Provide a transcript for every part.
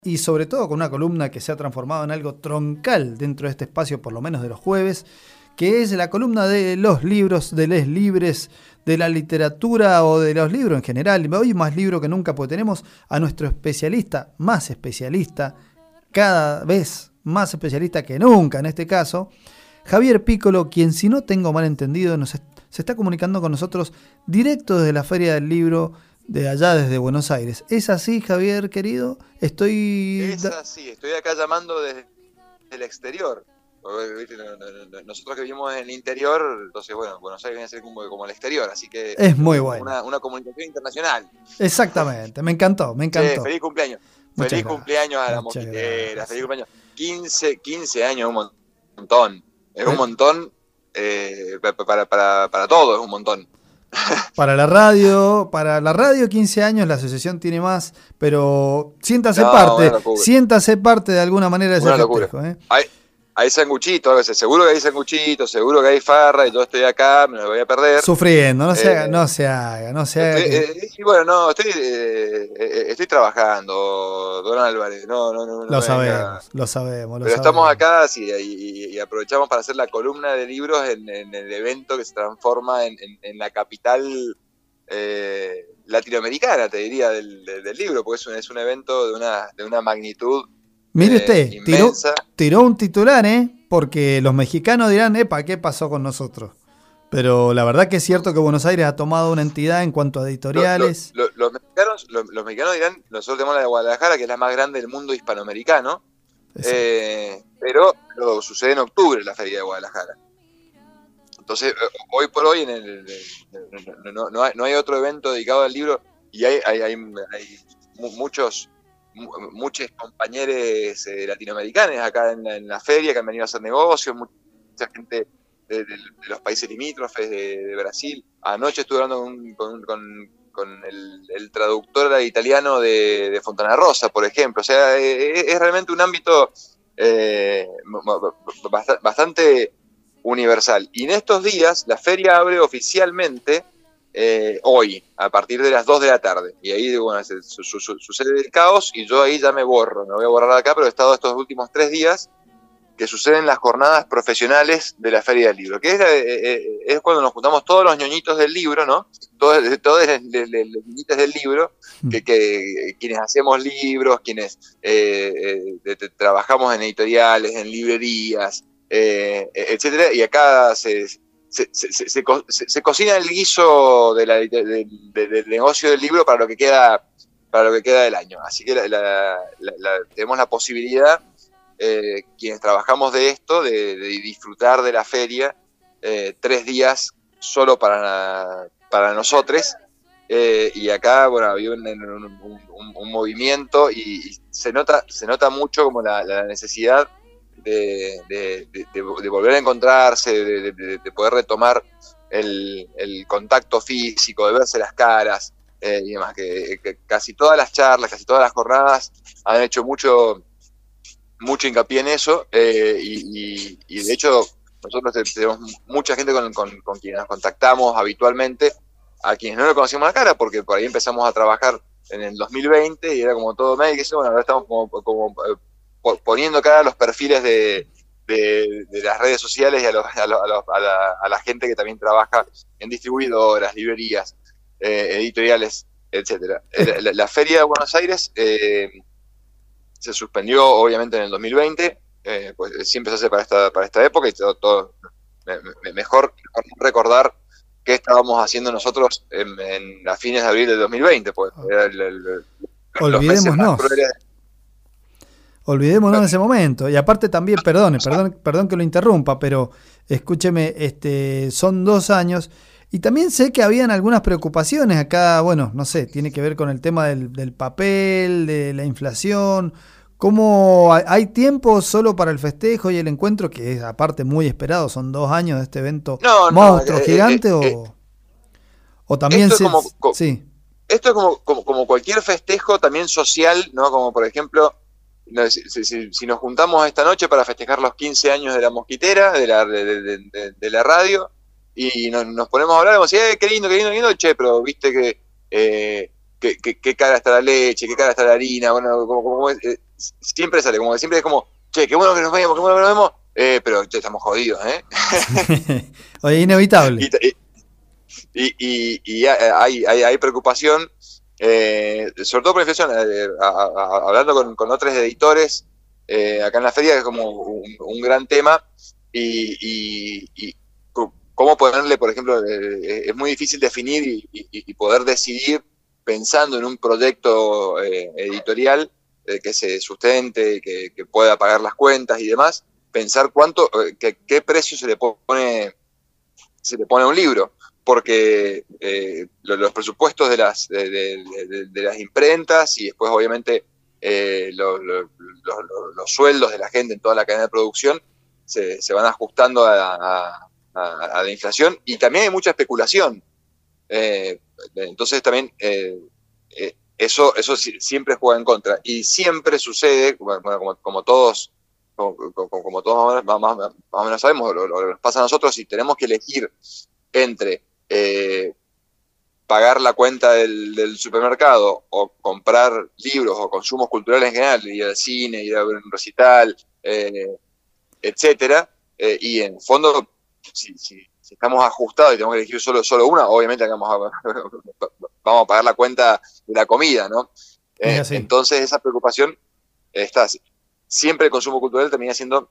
y sobre todo con una columna que se ha transformado en algo troncal dentro de este espacio, por lo menos de los jueves, que es la columna de los libros, de les libres, de la literatura o de los libros en general. Hoy más libro que nunca, porque tenemos a nuestro especialista, más especialista, cada vez más especialista que nunca en este caso, Javier Piccolo, quien, si no tengo mal entendido, se está comunicando con nosotros directo desde la Feria del Libro de allá, desde Buenos Aires. ¿Es así, Javier, querido? Es así, estoy acá llamando desde el exterior. Nosotros que vivimos en el interior, entonces, bueno, Buenos Aires viene a ser como el exterior, así que es muy bueno. Una comunicación internacional. Exactamente, me encantó. Che, feliz cumpleaños. Muchas feliz gracias. Cumpleaños a la Mosquitera, feliz cumpleaños. 15 años, un montón. Es un montón, para todo es un montón. Para la radio 15 años, la asociación tiene más, pero siéntase parte de alguna manera de ese festejo. Hay sanguchitos, seguro que hay sanguchitos, seguro que hay farra, y yo estoy acá, me lo voy a perder. Sufriendo, no se haga. Y bueno, estoy trabajando, don Álvarez, no. Lo sabemos. Pero estamos acá, sí, y aprovechamos para hacer la columna de libros en el evento que se transforma en la capital latinoamericana, te diría, del libro, porque es un evento de una magnitud. Mire usted, inmensa. Tiró un titular, porque los mexicanos dirán, epa, ¿qué pasó con nosotros? Pero la verdad que es cierto que Buenos Aires ha tomado una entidad en cuanto a editoriales. Los mexicanos dirán, nosotros tenemos la de Guadalajara, que es la más grande del mundo hispanoamericano, pero sucede en octubre la Feria de Guadalajara. Entonces, hoy por hoy no hay otro evento dedicado al libro, y hay muchos compañeros latinoamericanos acá en la feria que han venido a hacer negocios, mucha gente de los países limítrofes, de Brasil. Anoche estuve hablando con el traductor italiano de Fontana Rosa, por ejemplo. O sea, es realmente un ámbito bastante universal. Y en estos días la feria abre oficialmente hoy, a partir de las 2 de la tarde. Y ahí, bueno, sucede el caos y yo ahí ya me voy a borrar acá, pero he estado estos últimos 3 días que suceden las jornadas profesionales de la Feria del Libro, que es cuando nos juntamos todos los ñoñitos del libro, ¿no? Todos los ñoñitos del libro, que quienes hacemos libros, quienes trabajamos en editoriales, en librerías, etcétera, y acá se cocina el guiso del negocio del libro para lo que queda del año. Así que tenemos la posibilidad, quienes trabajamos de esto, de disfrutar de la feria 3 días solo para nosotros. Y acá, bueno, había un movimiento y se nota mucho como la necesidad de volver a encontrarse, de poder retomar el contacto físico, de verse las caras, y demás, que casi todas las charlas, casi todas las jornadas han hecho mucho hincapié en eso, y de hecho nosotros tenemos mucha gente con quien nos contactamos habitualmente, a quienes no le conocíamos la cara, porque por ahí empezamos a trabajar en el 2020 y era como todo medio, que bueno, ahora estamos como poniendo cara a los perfiles de las redes sociales y a la gente que también trabaja en distribuidoras, librerías, editoriales, etcétera. La Feria de Buenos Aires se suspendió obviamente en el 2020, pues siempre se hace para esta época, y todo mejor recordar qué estábamos haciendo nosotros en a fines de abril del 2020, pues era Olvidémonos de ese momento. Y aparte también, perdón que lo interrumpa, pero escúcheme, son 2 años. Y también sé que habían algunas preocupaciones acá, bueno, no sé, tiene que ver con el tema del papel, de la inflación. ¿Cómo hay tiempo solo para el festejo y el encuentro, que es aparte muy esperado? Son 2 años de este evento monstruo, gigante, o también sí. Esto es como cualquier festejo también social, ¿no? Como por ejemplo, si nos juntamos esta noche para festejar los 15 años de la Mosquitera, de la radio, y nos ponemos a hablar, y decimos, qué lindo, che, pero viste que qué cara está la leche, qué cara está la harina, bueno, siempre sale, como que siempre es como, che, qué bueno que nos vemos, qué bueno que nos vemos, pero che, estamos jodidos, Oye, inevitable. Y hay preocupación, sobre todo por la inflación, hablando con otros editores, acá en la feria es como un gran tema, y cómo ponerle, por ejemplo, es muy difícil definir y poder decidir pensando en un proyecto editorial que se sustente, que pueda pagar las cuentas y demás, pensar qué precio se le pone a un libro, porque los presupuestos de las imprentas y después obviamente los sueldos de la gente en toda la cadena de producción se van ajustando a la inflación, y también hay mucha especulación. Entonces también eso siempre juega en contra, y siempre sucede, bueno, como todos más o menos sabemos, lo que nos pasa a nosotros, si tenemos que elegir entre pagar la cuenta del supermercado o comprar libros o consumos culturales en general, ir al cine, ir a ver un recital, etcétera, y en fondo si estamos ajustados y tenemos que elegir solo una, obviamente vamos a pagar la cuenta de la comida, ¿no? Entonces esa preocupación está. Siempre el consumo cultural termina siendo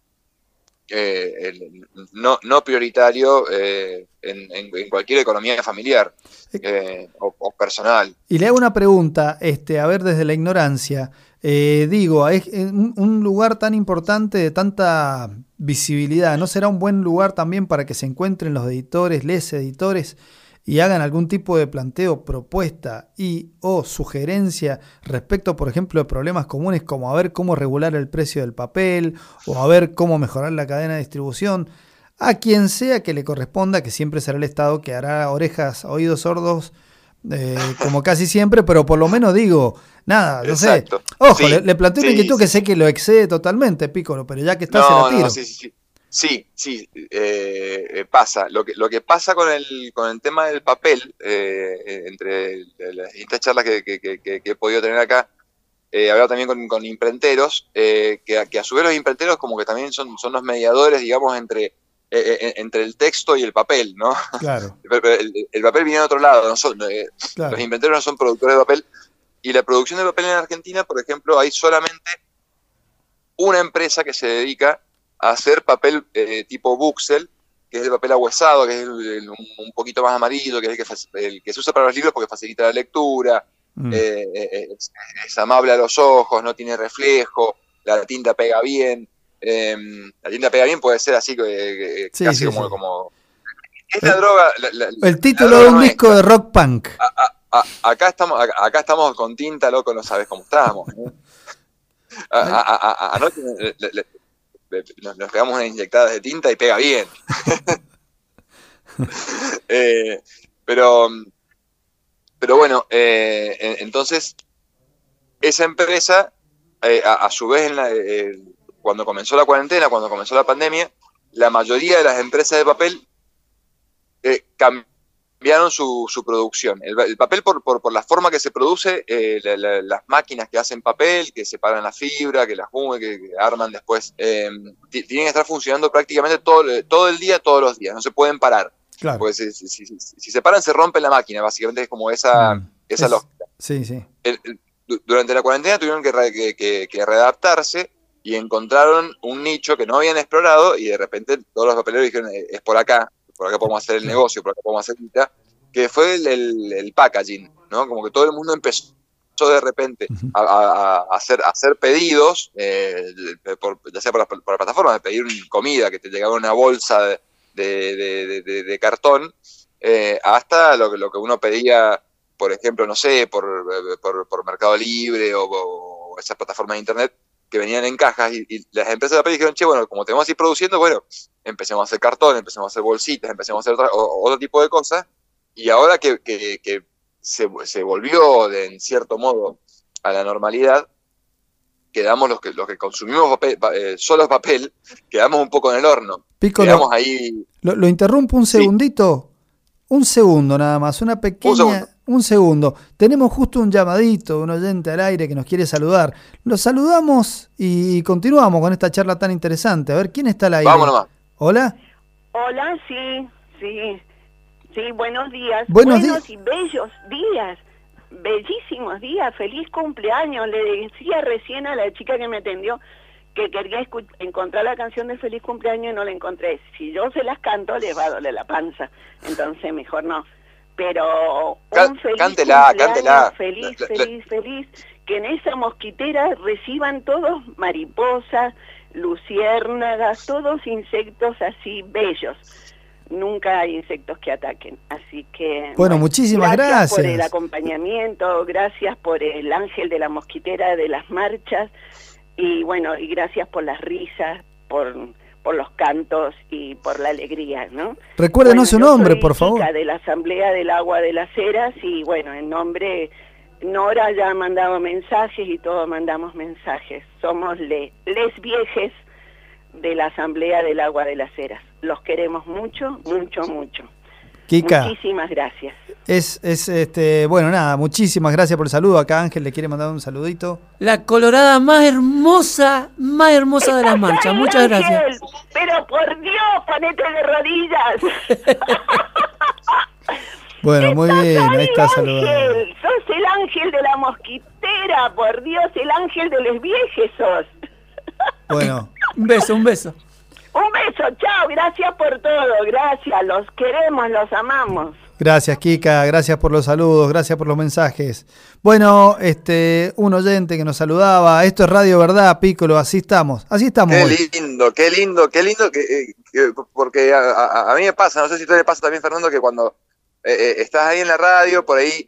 no prioritario en cualquier economía familiar o personal. Y le hago una pregunta, a ver, desde la ignorancia. Digo, es un lugar tan importante, de tanta visibilidad, ¿no será un buen lugar también para que se encuentren los editores, les editores, y hagan algún tipo de planteo, propuesta o sugerencia respecto, por ejemplo, de problemas comunes como a ver cómo regular el precio del papel o a ver cómo mejorar la cadena de distribución? A quien sea que le corresponda, que siempre será el Estado, que hará orejas, oídos sordos, como casi siempre, pero por lo menos digo, nada, no Exacto. sé. Ojo, sí, le planteo una inquietud que sé que lo excede totalmente, Piccolo, pero ya que está, se la tiro. Sí, pasa. Lo que pasa con el tema del papel, entre las distintas charlas que he podido tener acá, he hablado también con imprenteros, que a su vez los imprenteros como que también son los mediadores, digamos, entre el texto y el papel, ¿no? Claro. El papel viene de otro lado, claro. Los imprenteros no son productores de papel, y la producción de papel en Argentina, por ejemplo, hay solamente una empresa que se dedica a hacer papel tipo Buxel, que es el papel ahuesado, que es un poquito más amarillo, que es el que se usa para los libros porque facilita la lectura, es amable a los ojos, no tiene reflejo, la tinta pega bien. La tinta pega bien puede ser así, casi como... Esta droga... el título de un disco de rock punk. Acá estamos con tinta, loco, no sabes cómo estamos. Anoche nos pegamos unas inyectadas de tinta y pega bien. Pero bueno, entonces esa empresa, a su vez, cuando comenzó la cuarentena, cuando comenzó la pandemia, la mayoría de las empresas de papel cambiaron su producción. El papel, por la forma que se produce, las máquinas que hacen papel, que separan la fibra, que las que arman después, tienen que estar funcionando prácticamente todo el día, todos los días, no se pueden parar. Claro. Porque si se paran, se rompe la máquina, básicamente es como esa lógica. Sí. Durante la cuarentena tuvieron que readaptarse y encontraron un nicho que no habían explorado, y de repente todos los papeleros dijeron, es por acá podemos hacer el negocio, por acá podemos hacer guita, que fue el packaging, ¿no? Como que todo el mundo empezó de repente a hacer pedidos, ya sea por la plataforma, de pedir comida, que te llegaba una bolsa de cartón, hasta lo que uno pedía, por ejemplo, no sé, por Mercado Libre o esas plataformas de internet que venían en cajas, y las empresas de papel dijeron, che, bueno, como tenemos que ir produciendo, bueno, empecemos a hacer cartón, empecemos a hacer bolsitas, empecemos a hacer otro tipo de cosas, y ahora que se volvió en cierto modo a la normalidad, quedamos los que consumimos solo papel, quedamos un poco en el horno. Piccolo, quedamos ahí. Lo interrumpo un segundito, un segundo nada más, una pequeña un segundo. Tenemos justo un llamadito, un oyente al aire que nos quiere saludar. Lo saludamos y continuamos con esta charla tan interesante. A ver, ¿quién está al aire? Vamos nomás. ¿Hola? Hola, sí, buenos días. Buenos y bellos días, bellísimos días, feliz cumpleaños. Le decía recién a la chica que me atendió que quería encontrar la canción de feliz cumpleaños y no la encontré. Si yo se las canto, les va a doler la panza, entonces mejor no. Pero un feliz cántela. Feliz, que en esa mosquitera reciban todos mariposas, luciérnagas, todos insectos así bellos. Nunca hay insectos que ataquen, así que... Bueno, muchísimas gracias. Gracias por el acompañamiento, gracias por el ángel de la mosquitera de las marchas, y bueno, y gracias por las risas, por los cantos y por la alegría, ¿no? Recuérdenos su nombre, por favor. Chica de la Asamblea del Agua de las Heras, y bueno, en nombre... Nora ya ha mandado mensajes y todos mandamos mensajes. Somos les viejes de la Asamblea del Agua de las Heras. Los queremos mucho, mucho, mucho. Kika, muchísimas gracias. Bueno, nada, muchísimas gracias por el saludo. Acá Ángel le quiere mandar un saludito. La colorada más hermosa de las marchas. Muchas gracias. Pero por Dios, ponete de rodillas. Bueno, muy bien, ahí está saludando. Sos el ángel de la mosquitera, por Dios, el ángel de los viejes sos. Bueno. Un beso. Un beso, chao, gracias por todo, gracias, los queremos, los amamos. Gracias, Kika, gracias por los saludos, gracias por los mensajes. Bueno, un oyente que nos saludaba, esto es Radio Verdad, Piccolo, así estamos Qué hoy. lindo, porque a mí me pasa, no sé si a usted le pasa también, Fernando, que cuando estás ahí en la radio, por ahí,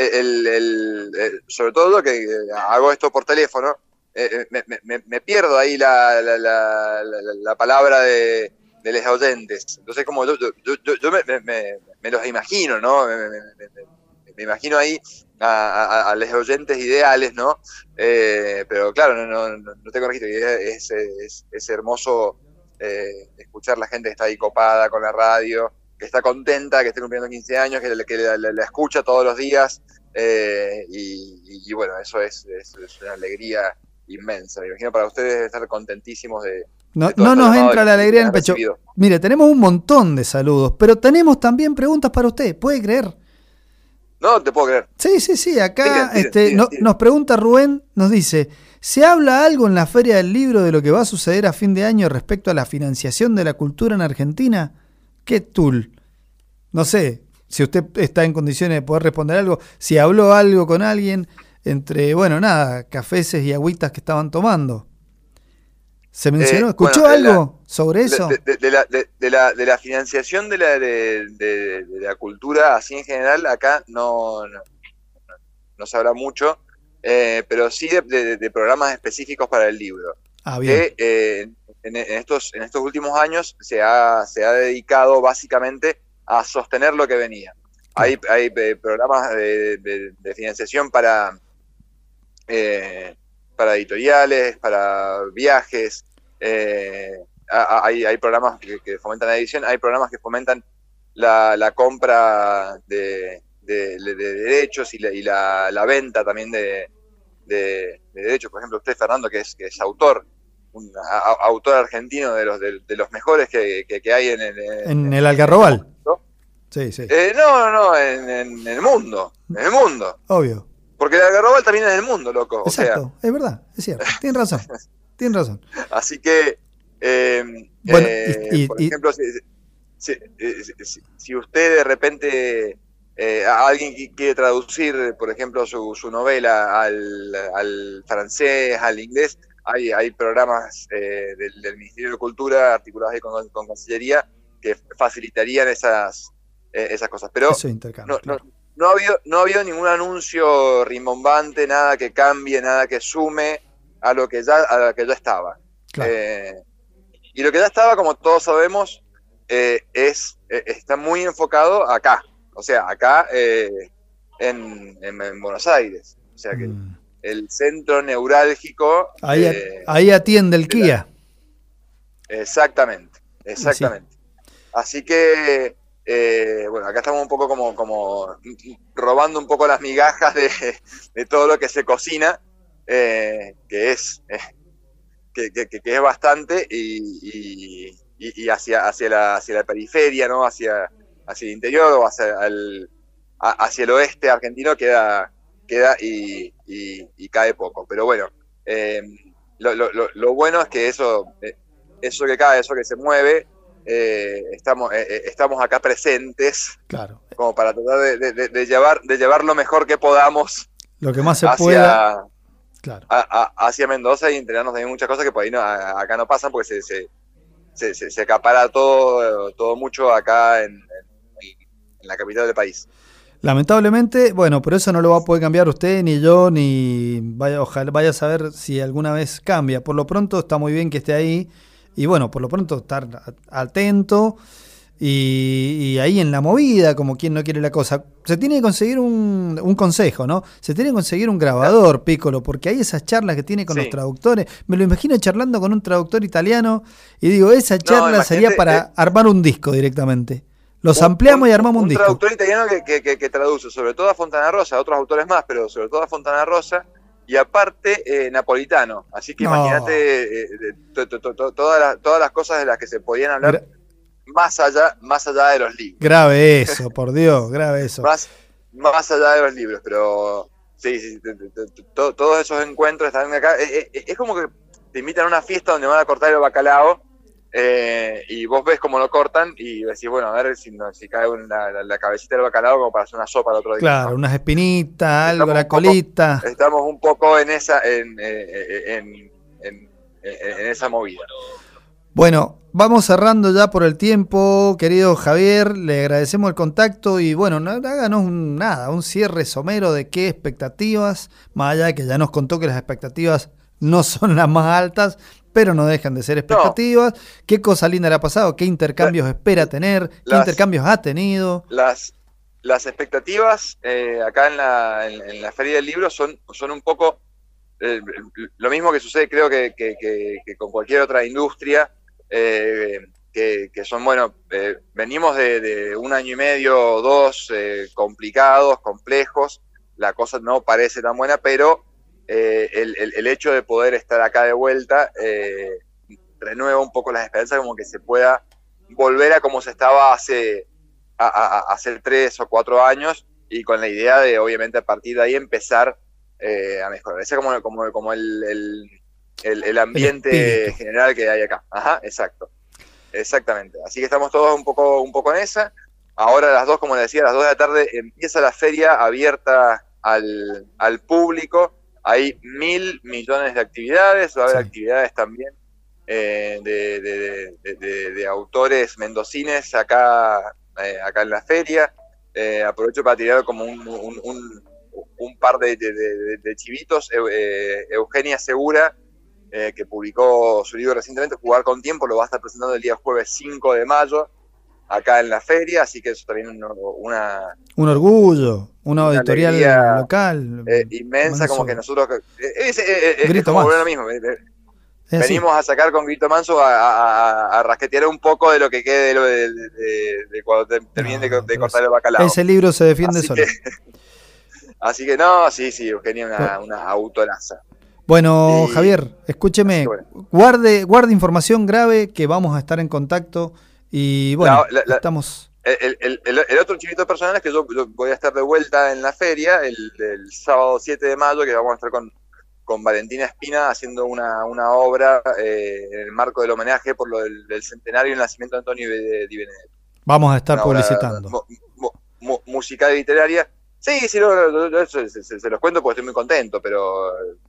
sobre todo que hago esto por teléfono, me pierdo ahí la palabra de los oyentes. Entonces, como yo me los imagino, ¿no? Me imagino ahí a los oyentes ideales, ¿no? Pero claro, no tengo registro. Es hermoso escuchar la gente que está ahí copada con la radio, que está contenta, que esté cumpliendo 15 años, que la escucha todos los días. Y bueno, eso es una alegría inmensa. Me imagino para ustedes estar contentísimos de no nos entra la alegría en el pecho. Recibido. Mire, tenemos un montón de saludos, pero tenemos también preguntas para usted, ¿puede creer? No te puedo creer. Sí, acá Diga. Nos pregunta Rubén, nos dice, ¿se habla algo en la Feria del Libro de lo que va a suceder a fin de año respecto a la financiación de la cultura en Argentina? ¿Qué tool? No sé si usted está en condiciones de poder responder algo, si habló algo con alguien entre, cafeses y agüitas que estaban tomando. ¿Se mencionó? ¿Escuchó algo sobre eso? De la financiación de la cultura, así en general, acá no se habla mucho, pero sí de programas específicos para el libro. Bien. Que en estos últimos años se ha dedicado básicamente a sostener lo que venía. Hay programas de financiación para editoriales, para viajes, hay programas que fomentan la edición, hay programas que fomentan la compra de derechos y la venta también de derechos. Por ejemplo, usted, Fernando, que es autor, un autor argentino de los mejores que hay en el Algarrobal. Sí. No, en el mundo. Obvio. Porque el Algarrobal también es del mundo, loco. Exacto, es verdad, es cierto. Tiene razón. Así que, por ejemplo, si usted de repente, alguien quiere traducir, por ejemplo, su novela al francés, al inglés, hay programas del Ministerio de Cultura articulados ahí con Cancillería que facilitarían esas cosas. Pero no ha habido ningún anuncio rimbombante, nada que cambie, nada que sume a lo que ya estaba. Claro. Y lo que ya estaba, como todos sabemos, está muy enfocado acá. O sea, acá en Buenos Aires. O sea que el centro neurálgico... Ahí atiende el Kia. Exactamente. Sí. Así que Bueno, acá estamos un poco como robando un poco las migajas de todo lo que se cocina, que es bastante, y hacia la periferia, ¿no? Hacia el interior o hacia el oeste argentino queda y cae poco. Pero bueno, lo bueno es que eso que cae, eso que se mueve, estamos acá presentes, Claro. como para tratar de llevar lo mejor que podamos Lo que más se pueda. Claro. hacia Mendoza, y enterarnos de muchas cosas que por ahí acá no pasan, porque se acapara todo mucho acá en la capital del país. Lamentablemente, bueno, por eso no lo va a poder cambiar usted, ni yo, ni ojalá vaya a saber si alguna vez cambia. Por lo pronto está muy bien que esté ahí, y bueno, por lo pronto estar atento y ahí en la movida, como quien no quiere la cosa. Se tiene que conseguir un consejo, ¿no? Se tiene que conseguir un grabador, Piccolo, porque hay esas charlas que tiene con los traductores. Me lo imagino charlando con un traductor italiano, y digo, esa charla sería para armar un disco directamente. Los ampliamos y armamos un disco. Un traductor italiano que traduce sobre todo a Fontana Rosa, a otros autores más, pero sobre todo a Fontana Rosa, y aparte napolitano. Así que imagínate todas las cosas de las que se podían hablar más allá de los libros. Grave eso, por Dios, grave eso. Más allá de los libros, pero sí, todos esos encuentros están acá. Es como que te invitan a una fiesta donde van a cortar el bacalao. Y vos ves cómo lo cortan y decís, bueno, a ver si cae la cabecita del bacalao como para hacer una sopa el otro día. Claro, ¿no? Unas espinitas, algo, la colita. Estamos un poco en esa movida. Bueno, vamos cerrando ya por el tiempo, querido Javier, le agradecemos el contacto y bueno, háganos un cierre somero de qué expectativas, más allá de que ya nos contó que las expectativas no son las más altas, pero no dejan de ser expectativas. No. ¿Qué cosa linda le ha pasado? ¿Qué intercambios espera tener? ¿Qué intercambios ha tenido? Las expectativas acá en la Feria del Libro son un poco lo mismo que sucede, creo que con cualquier otra industria, que son, bueno, venimos de un año y medio o dos complicados, complejos, la cosa no parece tan buena, pero el hecho de poder estar acá de vuelta renueva un poco las esperanzas, como que se pueda volver a como se estaba hace 3 o 4 años, y con la idea de, obviamente, a partir de ahí empezar a mejorar. Ese es como el ambiente general que hay acá. Ajá, exactamente. Así que estamos todos un poco en esa. Ahora a las 2, como les decía, a las 2 de la tarde empieza la feria abierta al público. Hay 1.000 millones de actividades, va a haber actividades también de autores mendocines acá en la feria. Aprovecho para tirar como un par de chivitos. Eugenia Segura, que publicó su libro recientemente, Jugar con Tiempo, lo va a estar presentando el día jueves 5 de mayo acá en la feria, así que eso también un orgullo, una editorial local inmensa, como que nosotros Grito como Manso. lo mismo. Venimos a sacar con Grito Manso a rasquetear un poco de lo que quede de cuando terminen de cortar el bacalao. Ese libro se defiende así solo. Así que no, sí, Eugenia una autoraza. Bueno, Javier, escúcheme, guarde información grave, que vamos a estar en contacto. Y bueno, estamos... El otro chivito personal es que yo voy a estar de vuelta en la feria el sábado 7 de mayo, que vamos a estar con Valentina Espina haciendo una obra en el marco del homenaje por lo del centenario del nacimiento de Antonio Di Benedetto. Vamos a estar publicitando. Musical y literaria. Sí, se los cuento porque estoy muy contento, pero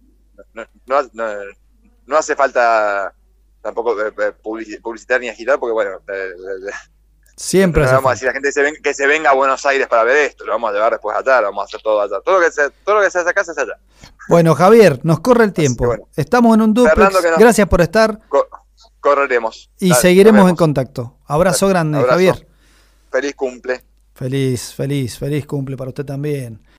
no hace falta tampoco publicitar ni agitar, porque bueno, siempre no vamos a decir a la gente que se venga a Buenos Aires para ver esto, lo vamos a llevar después allá, lo vamos a hacer todo allá, todo lo que se hace acá se hace allá. Bueno, Javier, nos corre el tiempo, bueno, estamos en un duplex, gracias por estar, correremos y seguiremos en contacto. Abrazo grande, Javier. Feliz cumple. Feliz cumple para usted también.